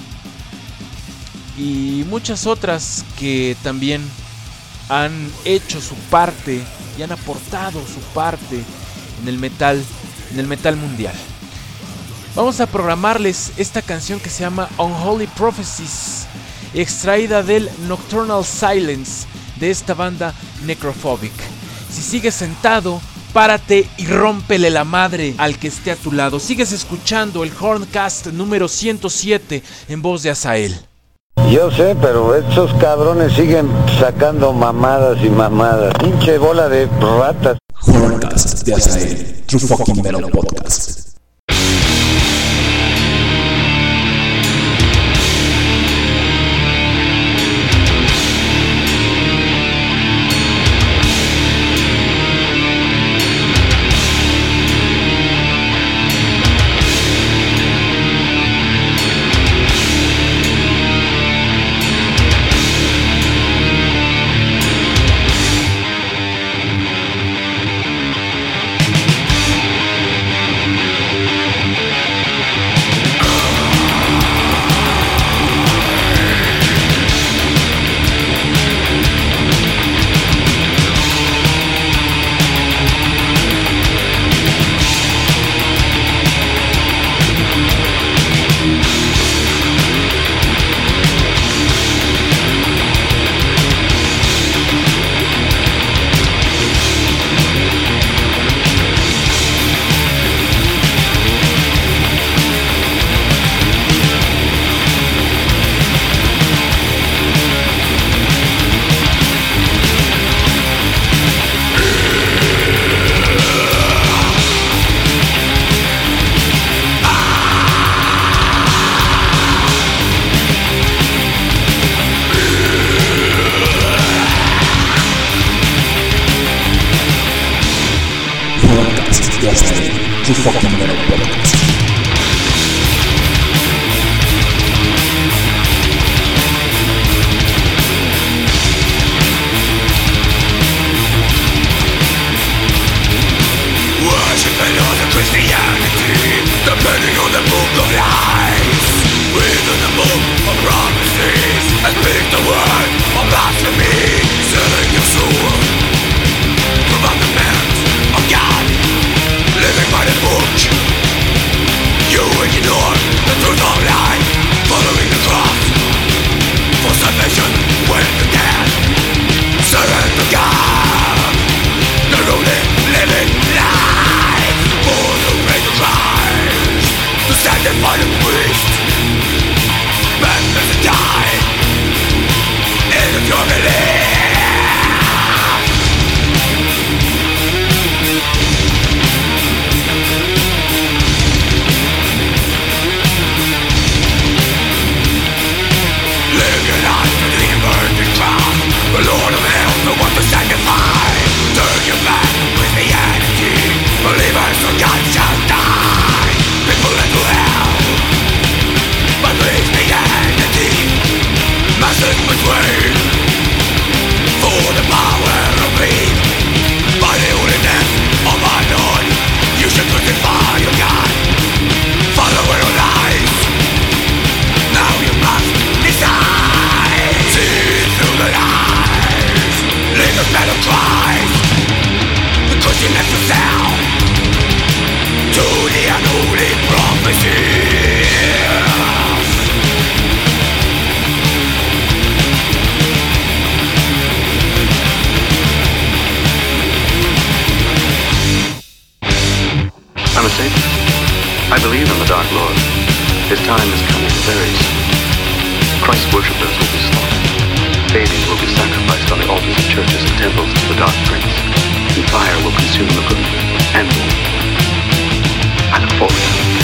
y muchas otras que también han hecho su parte y han aportado su parte en el metal mundial. Vamos a programarles esta canción que se llama Unholy Prophecies, extraída del Nocturnal Silence de esta banda Necrophobic. Si sigues sentado, párate y rómpele la madre al que esté a tu lado. Sigues escuchando el Horncast número 107 en voz de Azael. Yo sé, pero estos cabrones siguen sacando mamadas y mamadas. Pinche bola de ratas. Horncast de Azael, True Fucking Metal Podcast. Destiny to fucking metal products. Worshiping all the Christianity, depending on the book of lies. Within the book of prophecies, I speak the word of blasphemy, selling your soul from the hands of God, living by the book. You ignore the truth of life, following the cross for salvation when you can. Surrender God, the only living life for the great Christ, to sanctify the priest. Man doesn't die, and if you believe, live your life to the burning cross. The Lord of hell, the one to sanctify. Turn your back with the energy. Believers of God shall die. People into hell, but with the energy. Masses between for the power of greed. By the holiness of our Lord, you should crucify your God. Follow your lies. Now you must decide. See through the lies. Live the battle Christ. The Christian left yourself to the unholy prophecies. I'm a saint. I believe in the Dark Lord. His time is coming very soon. Christ worshippers will be slaughtered. Babies will be sacrificed on the altars of churches and temples to the Dark Prince. And fire will consume the good and the evil. I look forward to it.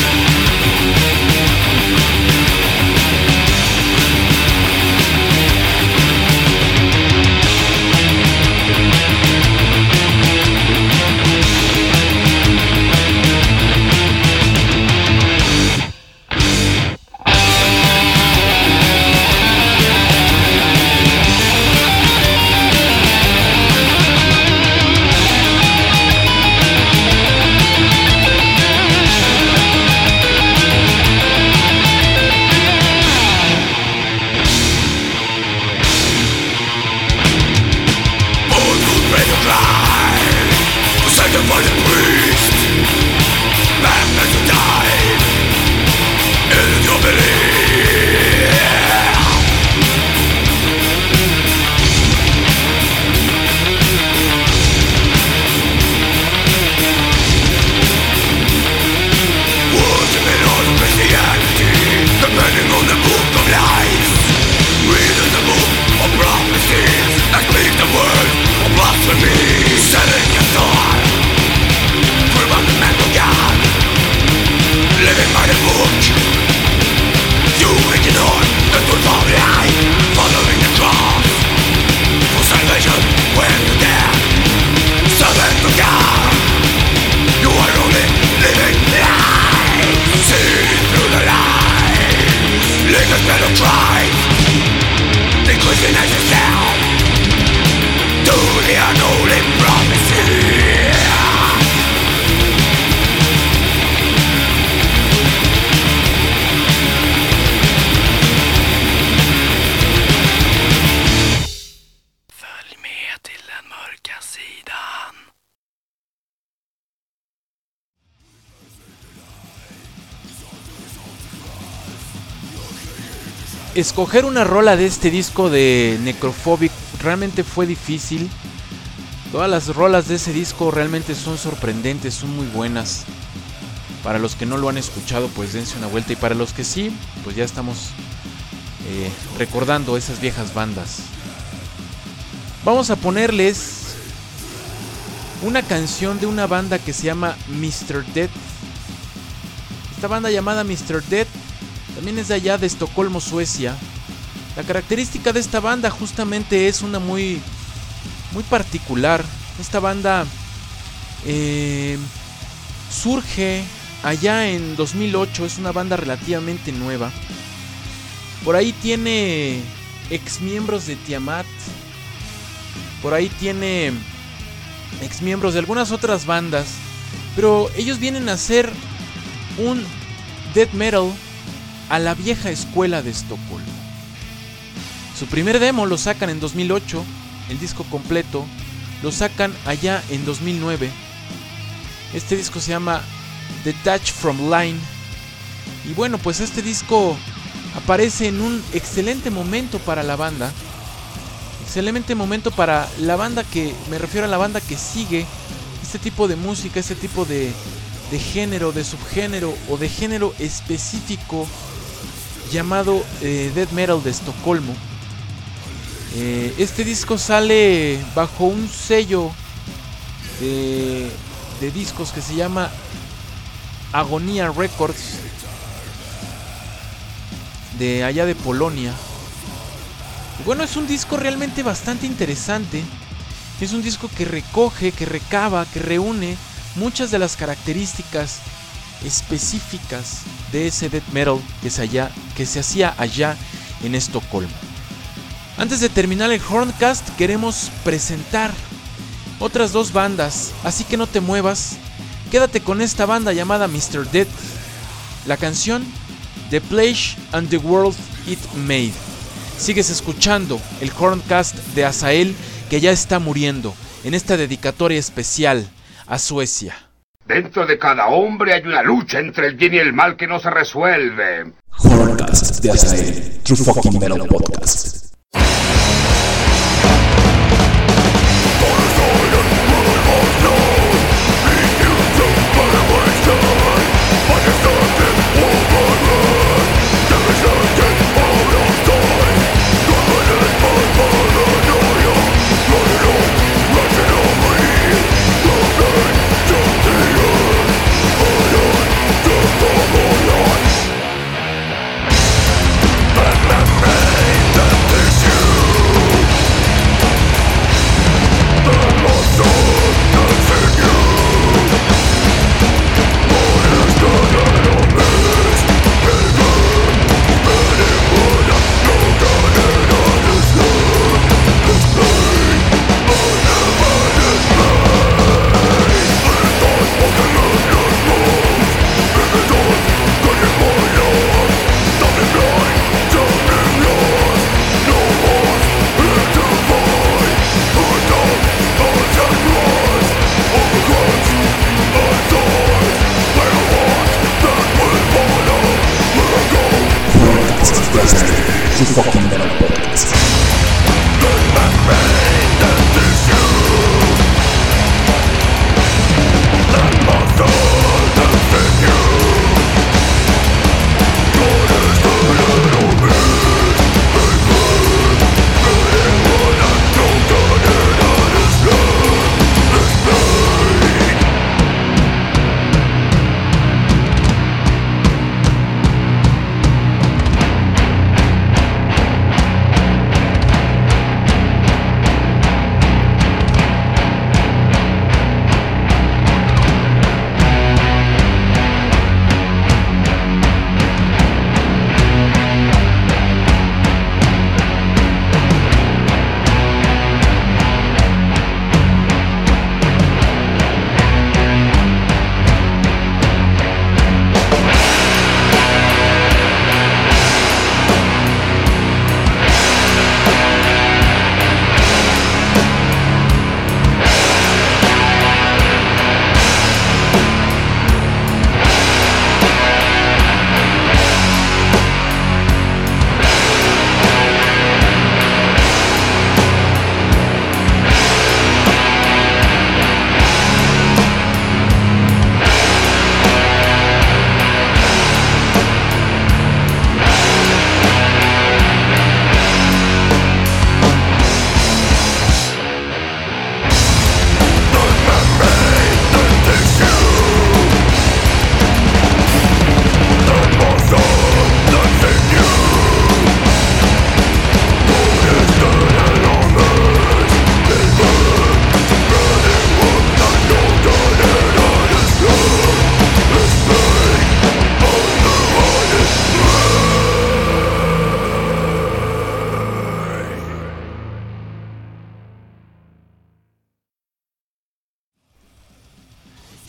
Escoger una rola de este disco de Necrophobic realmente fue difícil. Todas las rolas de ese disco realmente son sorprendentes, son muy buenas. Para los que no lo han escuchado, pues dense una vuelta. Y para los que sí, pues ya estamos recordando esas viejas bandas. Vamos a ponerles una canción de una banda que se llama Mr. Death. Esta banda llamada Mr. Death también es de allá de Estocolmo, Suecia. La característica de esta banda justamente es una muy particular. Esta banda surge allá en 2008, es una banda relativamente nueva. Por ahí tiene ex miembros de Tiamat, por ahí tiene ex miembros de algunas otras bandas, pero ellos vienen a hacer un death metal a la vieja escuela de Estocolmo. Su primer demo lo sacan en 2008, el disco completo lo sacan allá en 2009. Este disco se llama Detached from Line. Y bueno, pues este disco aparece en un excelente momento para la banda. Excelente momento para la banda que, me refiero a la banda que sigue este tipo de música, este tipo de género, de subgénero o de género específico llamado death metal de Estocolmo. Este disco sale bajo un sello de discos que se llama Agonia Records, de allá de Polonia. Y bueno, es un disco realmente bastante interesante. Es un disco que recoge, que recaba, que reúne muchas de las características específicas de ese death metal que se hacía allá en Estocolmo. Antes de terminar el Horncast, queremos presentar otras dos bandas, así que no te muevas. Quédate con esta banda llamada Mr. Death. La canción The Place and the World It Made. Sigues escuchando el Horncast de Azael, que ya está muriendo, en esta dedicatoria especial a Suecia. Dentro de cada hombre hay una lucha entre el bien y el mal que no se resuelve. Horncast de Azael, True Fucking Metal Podcast. That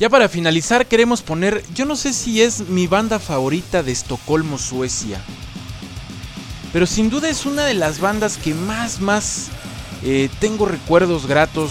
Ya para finalizar queremos poner, yo no sé si es mi banda favorita de Estocolmo, Suecia, pero sin duda es una de las bandas que más tengo recuerdos gratos.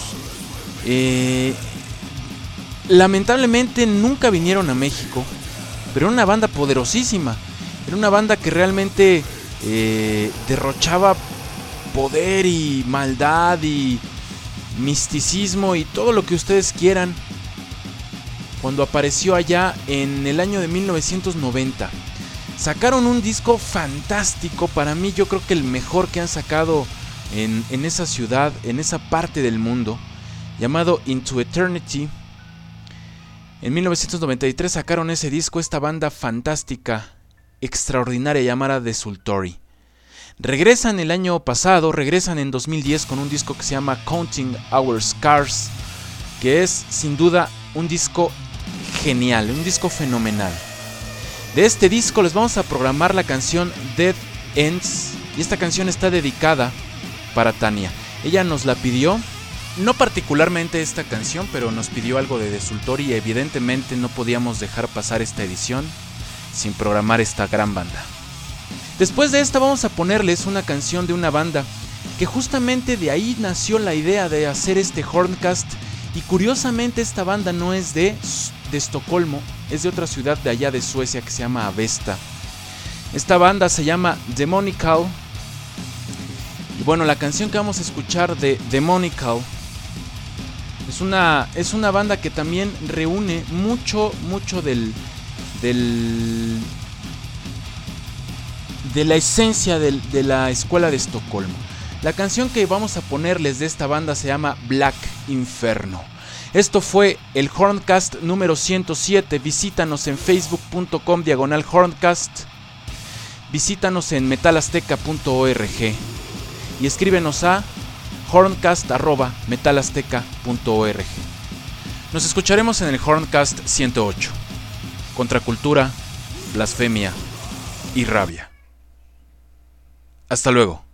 Lamentablemente nunca vinieron a México, pero era una banda poderosísima. Era una banda que realmente derrochaba poder y maldad y misticismo y todo lo que ustedes quieran. Cuando apareció allá en el año de 1990, sacaron un disco fantástico. Para mí, yo creo que el mejor que han sacado en esa ciudad, en esa parte del mundo, llamado Into Eternity. En 1993 sacaron ese disco, esta banda fantástica, extraordinaria, llamada The Sultori. Regresan el año pasado, regresan en 2010 con un disco que se llama Counting Our Scars, que es sin duda un disco genial, un disco fenomenal. De este disco les vamos a programar la canción Dead Ends, y esta canción está dedicada para Tania. Ella nos la pidió, no particularmente esta canción, pero nos pidió algo de The Sultori y evidentemente no podíamos dejar pasar esta edición sin programar esta gran banda. Después de esta vamos a ponerles una canción de una banda que justamente de ahí nació la idea de hacer este Horncast, y curiosamente esta banda no es de Estocolmo, es de otra ciudad de allá de Suecia que se llama Avesta. Esta banda se llama Demonical. Y bueno, la canción que vamos a escuchar de Demonical es una banda que también reúne mucho de la esencia de la escuela de Estocolmo. La canción que vamos a ponerles de esta banda se llama Black Inferno. Esto fue el Horncast número 107. Visítanos en facebook.com/Horncast. Visítanos en metalazteca.org y escríbenos a horncast@metalazteca.org. Nos escucharemos en el Horncast 108. Contracultura, blasfemia y rabia. Hasta luego.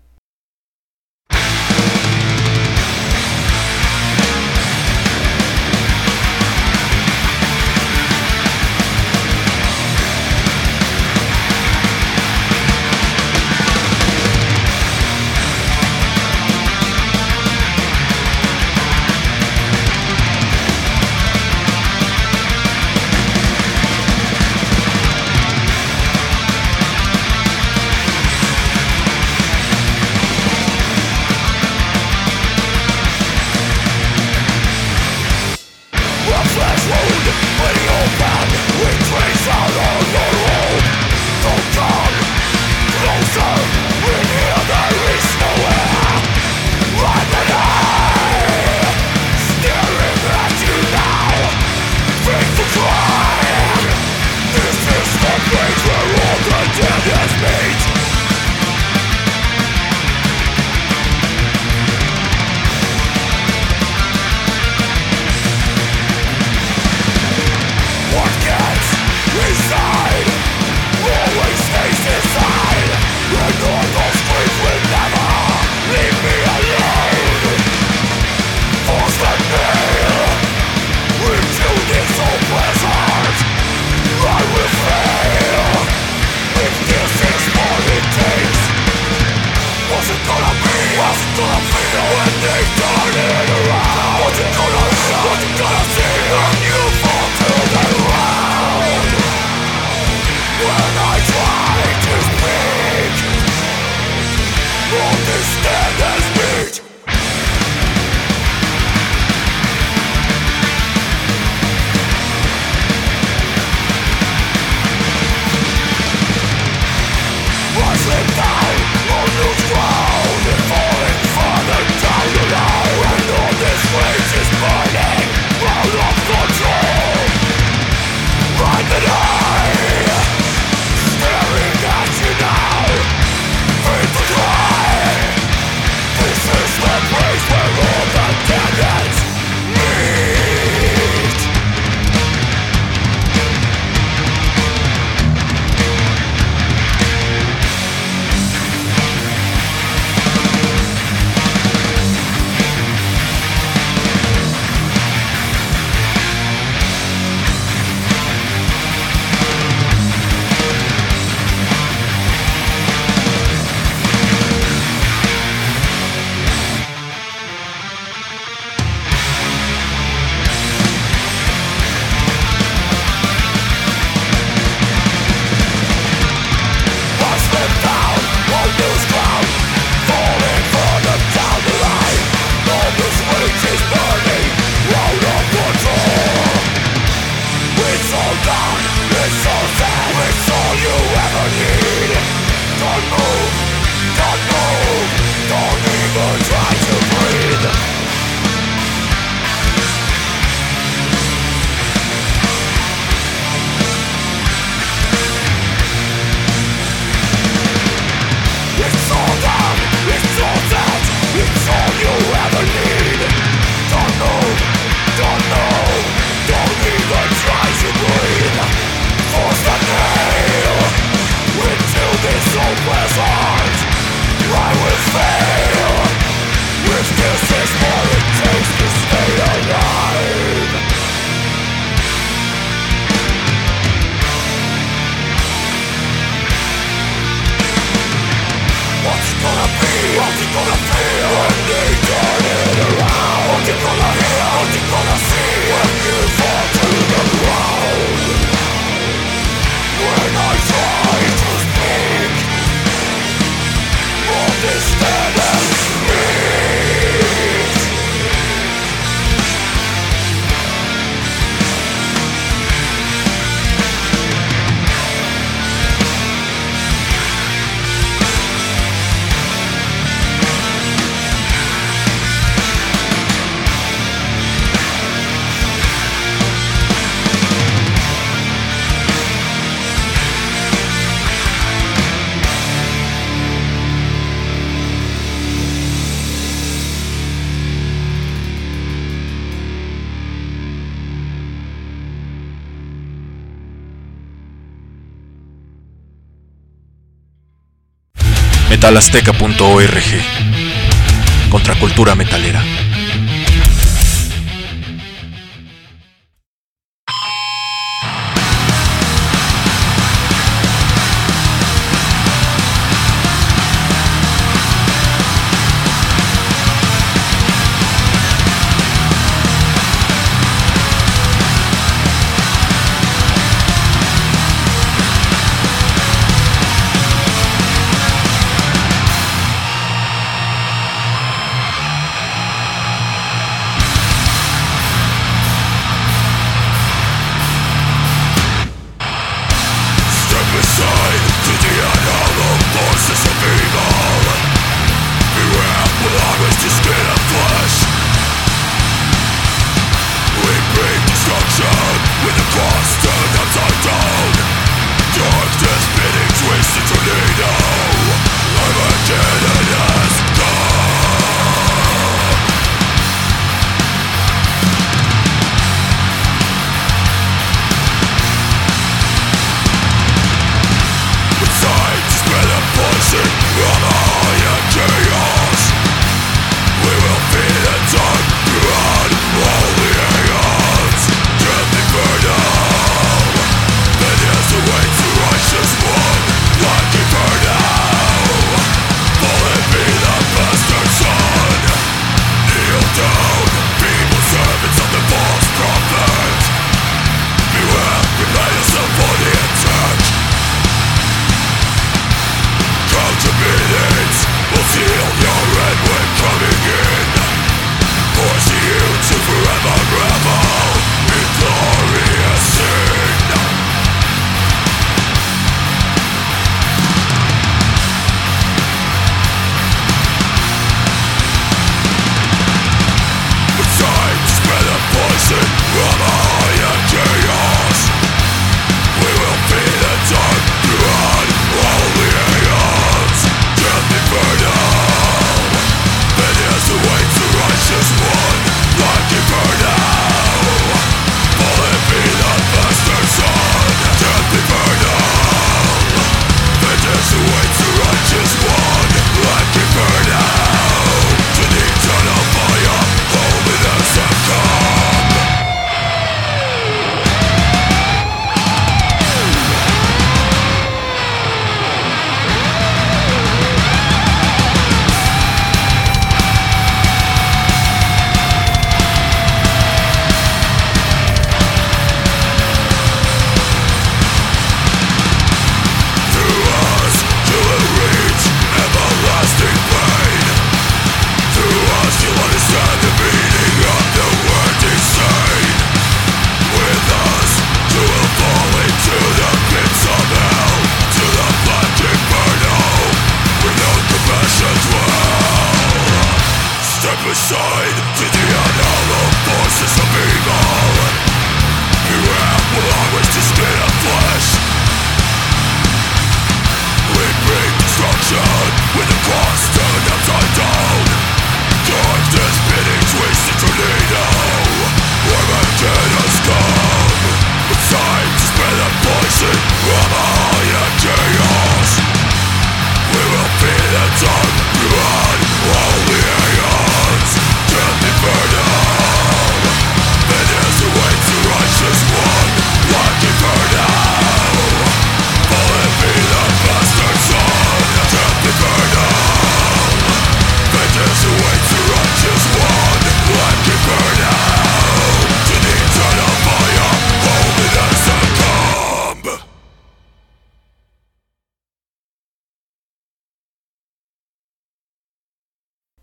Metalasteca.org. Contracultura metalera.